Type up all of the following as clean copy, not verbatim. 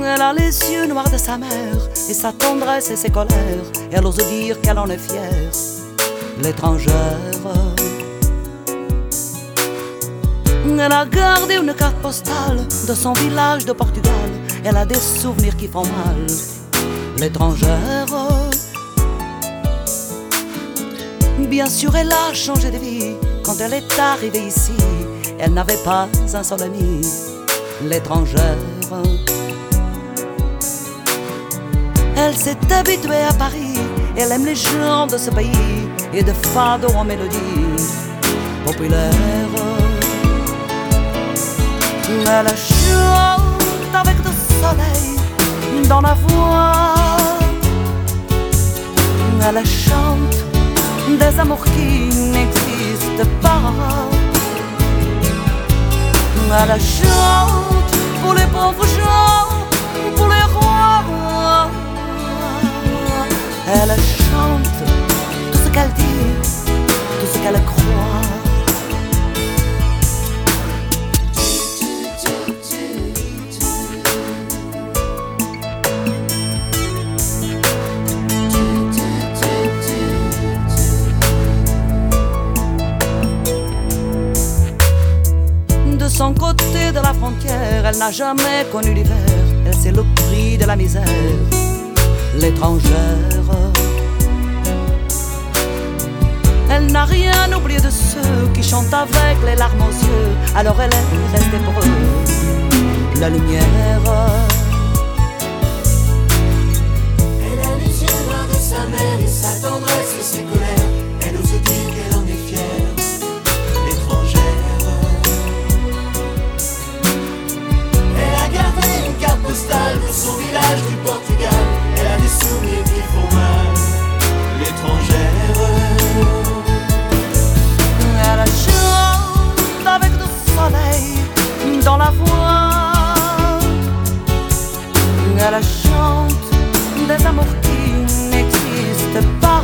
Elle a les yeux noirs de sa mère et sa tendresse et ses colères. Elle ose dire qu'elle en est fière, l'étrangère. Elle a gardé une carte postale de son village de Portugal. Elle a des souvenirs qui font mal, l'étrangère. Bien sûr elle a changé de vie quand elle est arrivée ici. Elle n'avait pas un seul ami, l'étrangère. Elle s'est habituée à Paris, elle aime les gens de ce pays et de fado en mélodie populaire. Elle chante avec du soleil dans la voix. Elle chante des amours qui n'existent pas. Elle chante pour les pauvres gens, pour les rois. Elle chante tout ce qu'elle dit, tout ce qu'elle croit. De son côté de la frontière, elle n'a jamais connu l'hiver. Elle sait le prix de la misère, l'étrangère. Elle n'a rien oublié de ceux qui chantent avec les larmes aux yeux. Alors elle est restée pour eux la lumière. Elle a les yeux noirs de sa mère et sa tendresse et ses colères. Elle ose dire qu'elle en est fière, l'étrangère. Elle a gardé une carte postale de son village du Portugal. Elle a des souvenirs qui font mal, l'étrangère. Elle chante avec du soleil dans la voix. Elle chante des amours qui n'existent pas.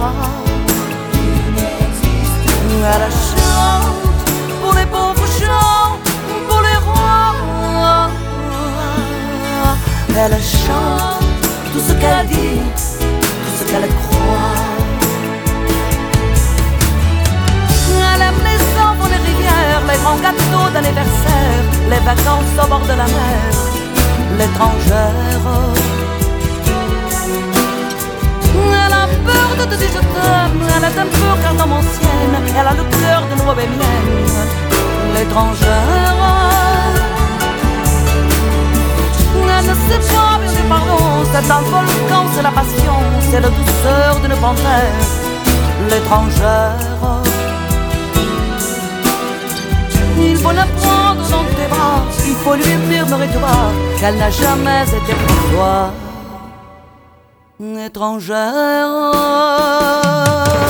Elle chante pour les pauvres gens, pour les rois. Elle chante tout ce qu'elle dit, tout ce qu'elle croit. Elle aime les enfants, les rivières, les grands gâteaux d'anniversaire, les vacances au bord de la mer, l'étrangère. Elle a peur de te dire je t'aime, elle est un peu cardomancienne, elle a le cœur d'une bohémienne, l'étrangère. Elle ne sait pas bien du pardon, c'est un volcan, c'est la passion, c'est la douceur d'une panthère, l'étrangère. Il faut la prendre dans tes bras, il faut lui murmurer tout bas qu'elle n'a jamais été pour toi, étrangère.